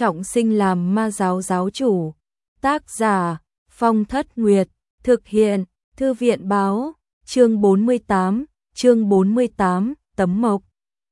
trọng sinh làm ma giáo giáo chủ. Tác giả Phong Thất Nguyệt, thực hiện Thư viện báo, chương 48, Tấm Mộc.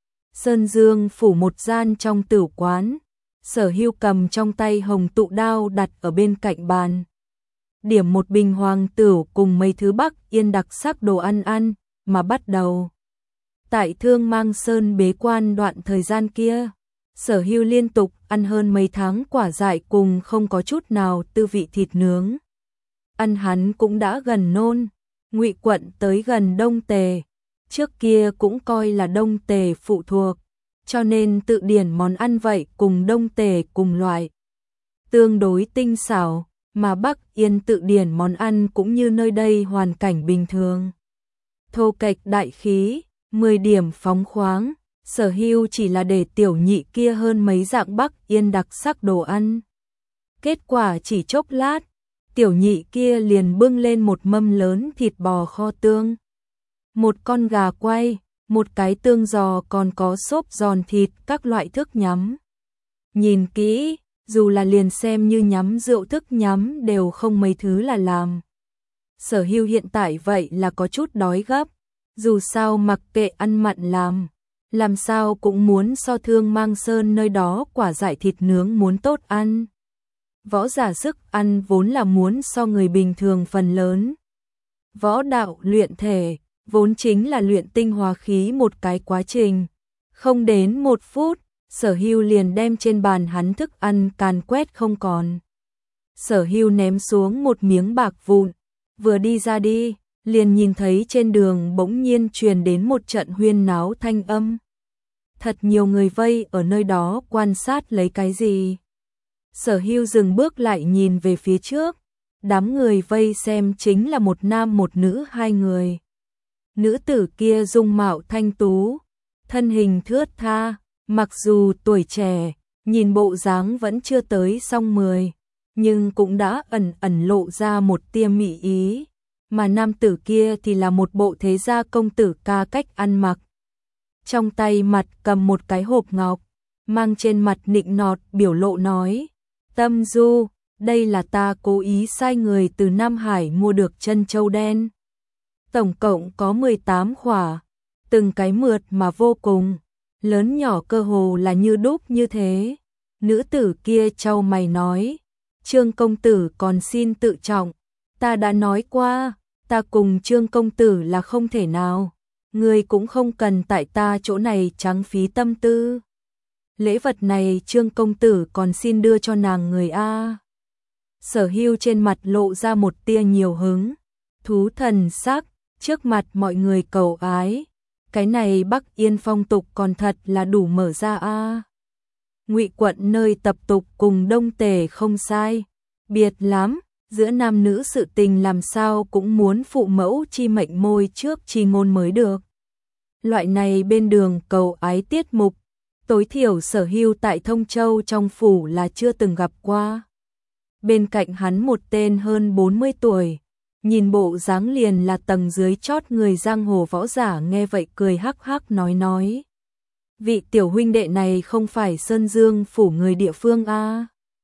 Sơn Dương phủ một gian trong tử quán, Sở Hưu cầm trong tay hồng tụ đao đặt ở bên cạnh bàn. Điểm một bình hoàng tửu cùng mấy thứ Bắc Yên đặc sắc đồ ăn mà bắt đầu. Tại Thương Mang Sơn bế quan đoạn thời gian kia, Sở Hưu liên tục ăn hơn mấy tháng quả dại cùng không có chút nào tư vị thịt nướng. Ăn hắn cũng đã gần nôn. Ngụy quận tới gần Đông Tề, trước kia cũng coi là Đông Tề phụ thuộc, cho nên tự điển món ăn vậy cùng Đông Tề cùng loại, tương đối tinh xảo, mà Bắc Yên tự điển món ăn cũng như nơi đây hoàn cảnh bình thường. Thô kệch đại khí, 10 điểm phóng khoáng, Sở Hưu chỉ là để tiểu nhị kia hơn mấy dạng Bắc Yên đặc sắc đồ ăn. Kết quả chỉ chốc lát, tiểu nhị kia liền bưng lên một mâm lớn thịt bò kho tương, một con gà quay, một cái tương giò, còn có xốp giòn thịt, các loại thức nhắm. Nhìn kỹ, dù là liền xem như nhắm rượu thức nhắm đều không mấy thứ là làm. Sở Hưu hiện tại vậy là có chút đói gấp, dù sao mặc kệ ăn mặn làm sao cũng muốn so Thương Mang Sơn nơi đó quả dại thịt nướng muốn tốt ăn. Võ giả sức ăn vốn là muốn so người bình thường phần lớn. Võ đạo luyện thể vốn chính là luyện tinh hóa khí một cái quá trình. Không đến 1 phút, Sở Hưu liền đem trên bàn hắn thức ăn càn quét không còn. Sở Hưu ném xuống một miếng bạc vụn, vừa đi ra đi, liền nhìn thấy trên đường bỗng nhiên truyền đến một trận huyên náo thanh âm. Thật nhiều người vây ở nơi đó quan sát lấy cái gì. Sở Hưu dừng bước lại nhìn về phía trước, đám người vây xem chính là một nam một nữ 2 người. Nữ tử kia dung mạo thanh tú, thân hình thướt tha, mặc dù tuổi trẻ, nhìn bộ dáng vẫn chưa tới song 10, nhưng cũng đã ẩn ẩn lộ ra một tia mị ý, mà nam tử kia thì là một bộ thế gia công tử ca cách ăn mặc. Trong tay mặt cầm một cái hộp ngọc, mang trên mặt nịnh nọt biểu lộ nói: Tâm Du, đây là ta cố ý sai người từ Nam Hải mua được chân châu đen. Tổng cộng có 18 khỏa, từng cái mượt mà vô cùng, lớn nhỏ cơ hồ là như đúc như thế. Nữ tử kia chau mày nói: Trương công tử còn xin tự trọng, ta đã nói qua, ta cùng Trương công tử là không thể nào, người cũng không cần tại ta chỗ này trắng phí tâm tư. Lễ vật này Trương công tử còn xin đưa cho nàng người a. Sở Hưu trên mặt lộ ra một tia nhiều hứng, thú thần sắc, trước mặt mọi người cầu ái, cái này Bắc Yên phong tục còn thật là đủ mở ra a. Ngụy quận nơi tập tục cùng Đông Tề không sai biệt lắm, giữa nam nữ sự tình làm sao cũng muốn phụ mẫu chi mệnh môi trước chi ngôn mới được. Loại này bên đường cầu ái tiết mục, tối thiểu Sở Hưu tại Thông Châu trong phủ là chưa từng gặp qua. Bên cạnh hắn một tên hơn 40 tuổi, nhìn bộ dáng liền là tầng dưới chót người giang hồ võ giả, nghe vậy cười hắc hắc nói: Vị tiểu huynh đệ này không phải Sơn Dương phủ người địa phương a?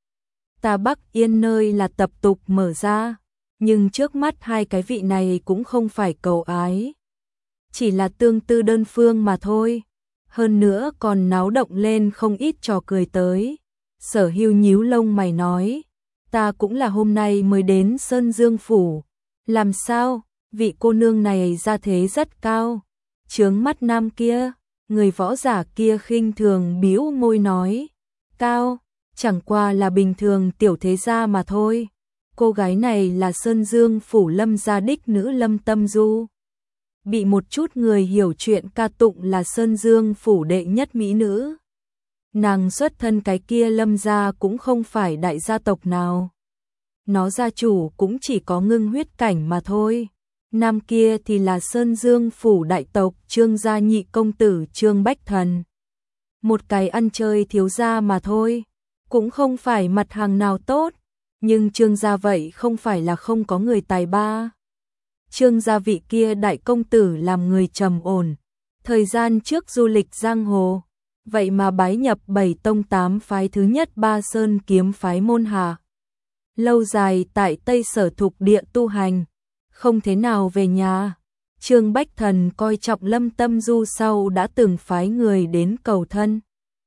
Ta Bắc Yên nơi là tập tục mở ra, nhưng trước mắt 2 cái vị này cũng không phải cầu ái, chỉ là tương tư đơn phương mà thôi. Hơn nữa còn náo động lên không ít trò cười tới. Sở Hưu nhíu lông mày nói: Ta cũng là hôm nay mới đến Sơn Dương phủ. Làm sao, vị cô nương này ra thế rất cao, chướng mắt nam kia. Người võ giả kia khinh thường bĩu môi nói: Cao, chẳng qua là bình thường tiểu thế gia mà thôi. Cô gái này là Sơn Dương phủ Lâm gia đích nữ Lâm Tâm Du, bị một chút người hiểu chuyện ca tụng là Sơn Dương phủ đệ nhất mỹ nữ. Nàng xuất thân cái kia Lâm gia cũng không phải đại gia tộc nào, nó gia chủ cũng chỉ có ngưng huyết cảnh mà thôi. Nam kia thì là Sơn Dương phủ đại tộc Trương gia nhị công tử Trương Bách Thần, một cái ăn chơi thiếu gia mà thôi, cũng không phải mặt hàng nào tốt, nhưng Trương gia vậy không phải là không có người tài ba. Trương gia vị kia đại công tử làm người trầm ổn, thời gian trước du lịch giang hồ, vậy mà bái nhập 7 tông 8 phái thứ nhất Ba Sơn kiếm phái môn hạ. Lâu dài tại Tây Sở Thục địa tu hành, không thế nào về nhà. Trương Bách Thần coi trọng Lâm Tâm Du sau đã từng phái người đến cầu thân.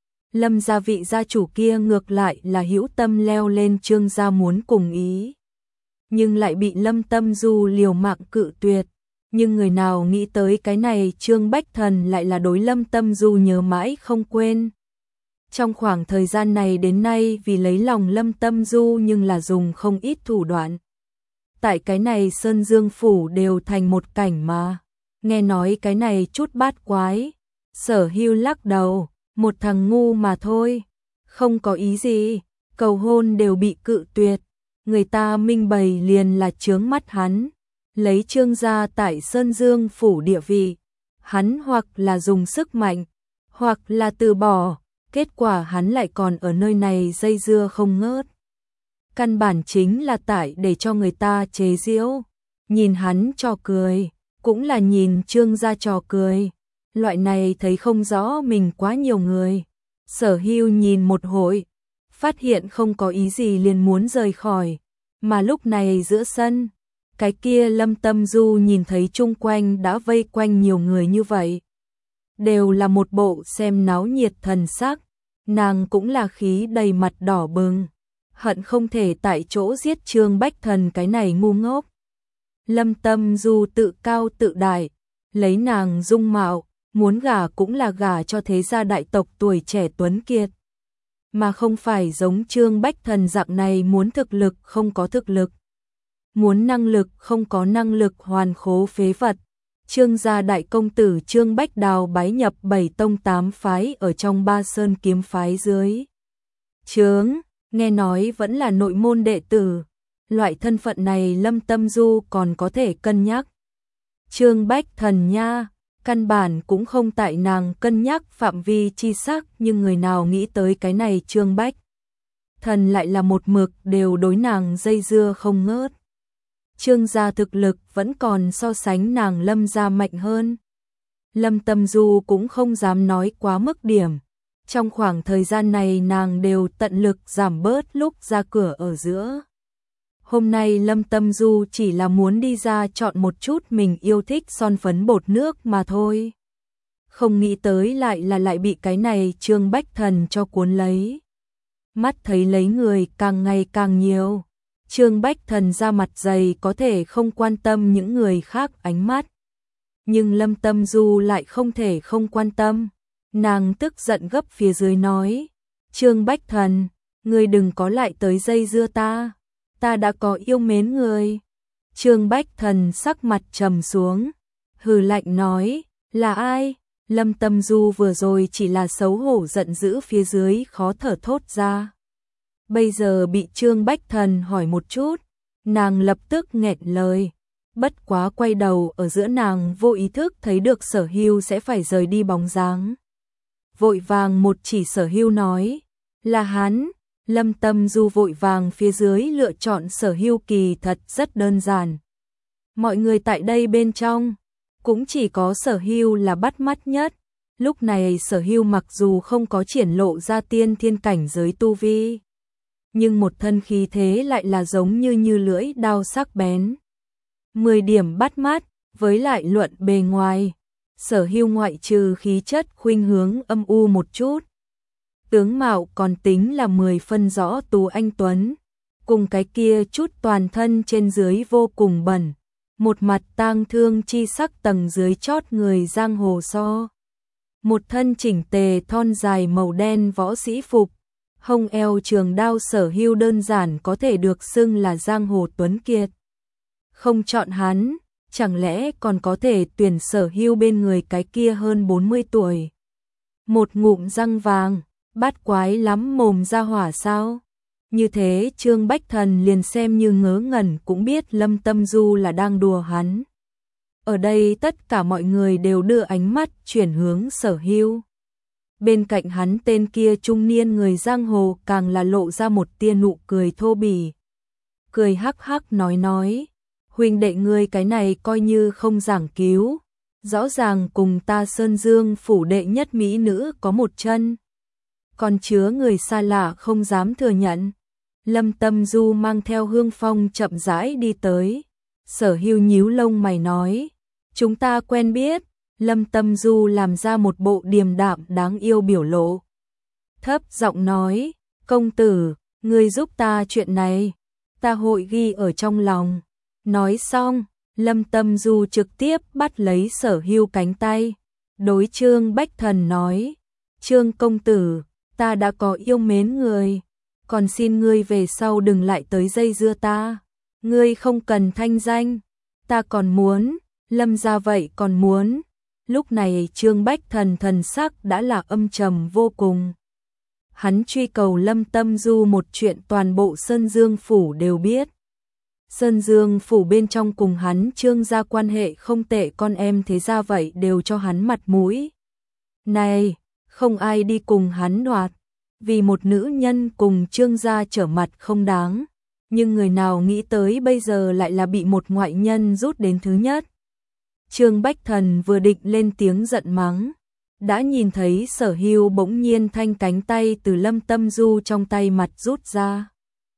Lâm gia vị gia chủ kia ngược lại là hữu tâm leo lên Trương gia muốn cùng ý, nhưng lại bị Lâm Tâm Du liều mạng cự tuyệt. Nhưng người nào nghĩ tới cái này, Trương Bách Thần lại là đối Lâm Tâm Du nhớ mãi không quên. Trong khoảng thời gian này đến nay vì lấy lòng Lâm Tâm Du nhưng là dùng không ít thủ đoạn. Tại cái này Sơn Dương Phủ đều thành một cảnh mà. Nghe nói cái này chút bát quái. Sở Hưu lắc đầu, một thằng ngu mà thôi. Không có ý gì, cầu hôn đều bị cự tuyệt. Người ta minh bày liền là chướng mắt hắn. Lấy Trương gia tại Sơn Dương Phủ địa vị. Hắn hoặc là dùng sức mạnh, hoặc là từ bỏ. Kết quả hắn lại còn ở nơi này dây dưa không ngớt. Căn bản chính là tại để cho người ta chế giễu. Nhìn hắn trò cười, cũng là nhìn Trương gia trò cười. Loại này thấy không rõ mình quá nhiều người. Sở Hưu nhìn một hồi, phát hiện không có ý gì liền muốn rời khỏi. Mà lúc này giữa sân, cái kia Lâm Tâm Du nhìn thấy chung quanh đã vây quanh nhiều người như vậy. Đều là một bộ xem náo nhiệt thần sắc. Nàng cũng là khí đầy mặt đỏ bừng, hận không thể tại chỗ giết Trương Bách Thần cái này ngu ngốc. Lâm Tâm Du tự cao tự đại, lấy nàng dung mạo, muốn gả cũng là gả cho thế gia đại tộc tuổi trẻ tuấn kiệt. Mà không phải giống Trương Bách Thần dạng này muốn thực lực không có thực lực. Muốn năng lực không có năng lực hoàn khố phế vật. Trương gia đại công tử Trương Bách Đào bái nhập 7 tông 8 phái ở trong Ba Sơn kiếm phái dưới trướng, nghe nói vẫn là nội môn đệ tử. Loại thân phận này Lâm Tâm Du còn có thể cân nhắc. Trương Bách Thần nha, căn bản cũng không tại nàng cân nhắc phạm vi chi sắc, nhưng người nào nghĩ tới cái này Trương Bách Thần lại là một mực đều đối nàng dây dưa không ngớt. Trương gia thực lực vẫn còn so sánh nàng Lâm gia mạnh hơn. Lâm Tâm Du cũng không dám nói quá mức điểm. Trong khoảng thời gian này nàng đều tận lực giảm bớt lúc ra cửa ở giữa. Hôm nay Lâm Tâm Du chỉ là muốn đi ra chọn một chút mình yêu thích son phấn bột nước mà thôi. Không nghĩ tới lại bị cái này Trương Bách Thần cho cuốn lấy. Mắt thấy lấy người càng ngày càng nhiều. Trương Bách Thần ra mặt dày có thể không quan tâm những người khác ánh mắt. Nhưng Lâm Tâm Du lại không thể không quan tâm. Nàng tức giận gấp phía dưới nói. Trương Bách Thần, ngươi đừng có lại tới dây dưa ta. Ta đã có yêu mến người. Trương Bách Thần sắc mặt trầm xuống. Hừ lạnh nói, là ai? Lâm Tâm Du vừa rồi chỉ là xấu hổ giận dữ phía dưới khó thở thốt ra. Bây giờ bị Trương Bách Thần hỏi một chút, nàng lập tức nghẹn lời. Bất quá quay đầu ở giữa nàng vô ý thức thấy được Sở Hưu sẽ phải rời đi bóng dáng. Vội vàng một chỉ Sở Hưu nói, là hắn. Lâm Tâm Du vội vàng phía dưới lựa chọn Sở Hưu kỳ thật rất đơn giản. Mọi người tại đây bên trong, cũng chỉ có Sở Hưu là bắt mắt nhất. Lúc này Sở Hưu mặc dù không có triển lộ ra tiên thiên cảnh giới tu vi, nhưng một thân khí thế lại là giống như lưỡi đao sắc bén. 10 điểm bắt mắt, với lại luận bề ngoài, Sở Hưu ngoại trừ khí chất khuynh hướng âm u một chút. Tướng mạo còn tính là 10 phân rõ tú anh tuấn, cùng cái kia chút toàn thân trên dưới vô cùng bẩn, một mặt tang thương chi sắc tầng dưới chót người giang hồ so. Một thân chỉnh tề thon dài màu đen võ sĩ phục, hông eo trường đao Sở Hưu đơn giản có thể được xưng là giang hồ tuấn kiệt. Không chọn hắn, chẳng lẽ còn có thể tuyển Sở Hưu bên người cái kia hơn 40 tuổi. Một ngụm răng vàng, bát quái lắm mồm ra hỏa sao? Như thế Trương Bách Thần liền xem như ngớ ngẩn cũng biết Lâm Tâm Du là đang đùa hắn. Ở đây tất cả mọi người đều đưa ánh mắt chuyển hướng Sở Hưu. Bên cạnh hắn tên kia trung niên người giang hồ càng là lộ ra một tia nụ cười thô bỉ. Cười hắc hắc nói, huynh đệ ngươi cái này coi như không giảng cứu, Rõ ràng cùng ta Sơn Dương phủ đệ nhất mỹ nữ có một chân. Còn chứa người xa lạ không dám thừa nhận. Lâm Tâm Du mang theo Hương Phong chậm rãi đi tới. Sở Hưu nhíu lông mày nói, chúng ta quen biết. Lâm Tâm Du làm ra một bộ điềm đạm đáng yêu biểu lộ. Thấp giọng nói, công tử, ngươi giúp ta chuyện này, ta hội ghi ở trong lòng. Nói xong, Lâm Tâm Du trực tiếp bắt lấy Sở Hưu cánh tay. Đối Trương Bách Thần nói, Trương công tử, ta đã có yêu mến người, còn xin ngươi về sau đừng lại tới dây dưa ta. Ngươi không cần thanh danh, ta còn muốn, Lâm gia vậy còn muốn. Lúc này Trương Bách Thần thần sắc đã là âm trầm vô cùng. Hắn truy cầu Lâm Tâm Du một chuyện toàn bộ Sơn Dương phủ đều biết. Sơn Dương phủ bên trong cùng hắn Trương gia quan hệ không tệ, con em thế ra vậy đều cho hắn mặt mũi. Này, không ai đi cùng hắn đoạt, vì một nữ nhân cùng Trương gia trở mặt không đáng. Nhưng người nào nghĩ tới bây giờ lại là bị một ngoại nhân rút đến thứ nhất. Trương Bách Thần vừa định lên tiếng giận mắng, đã nhìn thấy Sở Hưu bỗng nhiên thanh cánh tay từ Lâm Tâm Du trong tay mặt rút ra.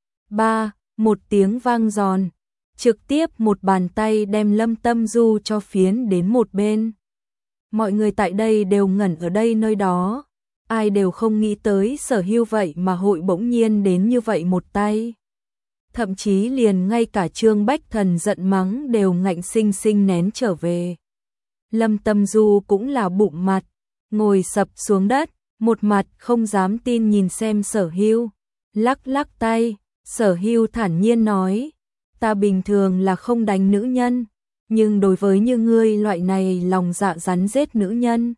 Một tiếng vang giòn, trực tiếp một bàn tay đem Lâm Tâm Du cho phiến đến một bên. Mọi người tại đây đều ngẩn ở đây nơi đó, ai đều không nghĩ tới Sở Hưu vậy mà hội bỗng nhiên đến như vậy một tay. Thậm chí liền ngay cả Trương Bách Thần giận mắng đều ngạnh sinh sinh nén trở về. Lâm Tâm Du cũng là bụng mặt, ngồi sập xuống đất, một mặt không dám tin nhìn xem Sở Hưu, lắc lắc tay. Sở Hưu thản nhiên nói, ta bình thường là không đánh nữ nhân, nhưng đối với như ngươi loại này lòng dạ rắn rết nữ nhân,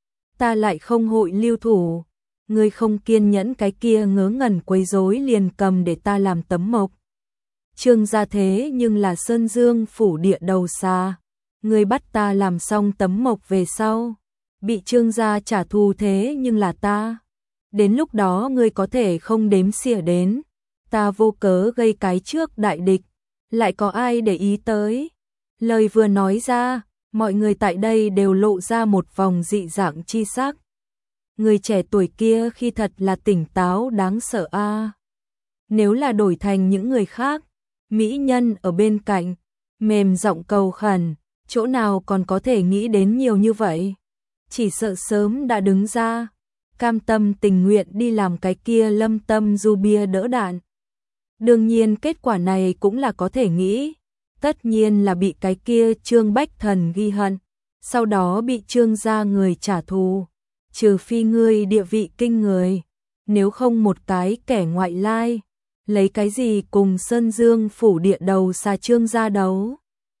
ta lại không hội lưu thủ. Ngươi không kiên nhẫn cái kia ngớ ngẩn quấy rối liền cầm để ta làm tấm mộc. Trương gia thế nhưng là Sơn Dương phủ địa đầu xa, ngươi bắt ta làm xong tấm mộc về sau, bị Trương gia trả thù thế nhưng là ta. Đến lúc đó ngươi có thể không đếm xỉa đến, ta vô cớ gây cái trước đại địch, lại có ai để ý tới. Lời vừa nói ra, mọi người tại đây đều lộ ra một vòng dị dạng chi sắc. Người trẻ tuổi kia khi thật là tỉnh táo đáng sợ a. Nếu là đổi thành những người khác, mỹ nhân ở bên cạnh, mềm giọng cầu khẩn, chỗ nào còn có thể nghĩ đến nhiều như vậy. Chỉ sợ sớm đã đứng ra, cam tâm tình nguyện đi làm cái kia Lâm Tâm Du bia đỡ đạn. Đương nhiên kết quả này cũng là có thể nghĩ, tất nhiên là bị cái kia Trương Bách Thần ghi hận, sau đó bị Trương gia người trả thù. Trừ phi ngươi địa vị kinh người, nếu không một cái kẻ ngoại lai, lấy cái gì cùng Sơn Dương phủ địa đầu xa Trương gia đấu.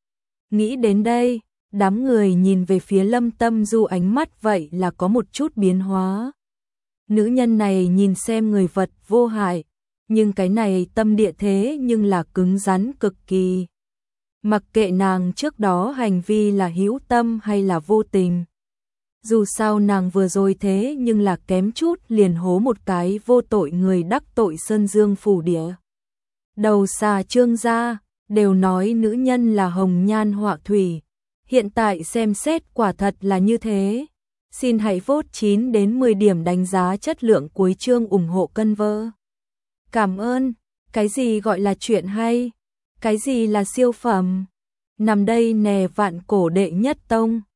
Nghĩ đến đây, đám người nhìn về phía Lâm Tâm Du ánh mắt vậy là có một chút biến hóa. Nữ nhân này nhìn xem người vật vô hại, nhưng cái này tâm địa thế nhưng là cứng rắn cực kỳ. Mặc kệ nàng trước đó hành vi là hữu tâm hay là vô tình. Dù sao nàng vừa rồi thế nhưng là kém chút liền hố một cái vô tội người đắc tội Sơn Dương phủ địa. Đầu xà Trương gia, đều nói nữ nhân là hồng nhan họa thủy. Hiện tại xem xét quả thật là như thế. Xin hãy vote 9 đến 10 điểm đánh giá chất lượng cuối chương ủng hộ cân vơ. Cảm ơn, cái gì gọi là chuyện hay, cái gì là siêu phẩm. Nằm đây nè vạn cổ đệ nhất tông.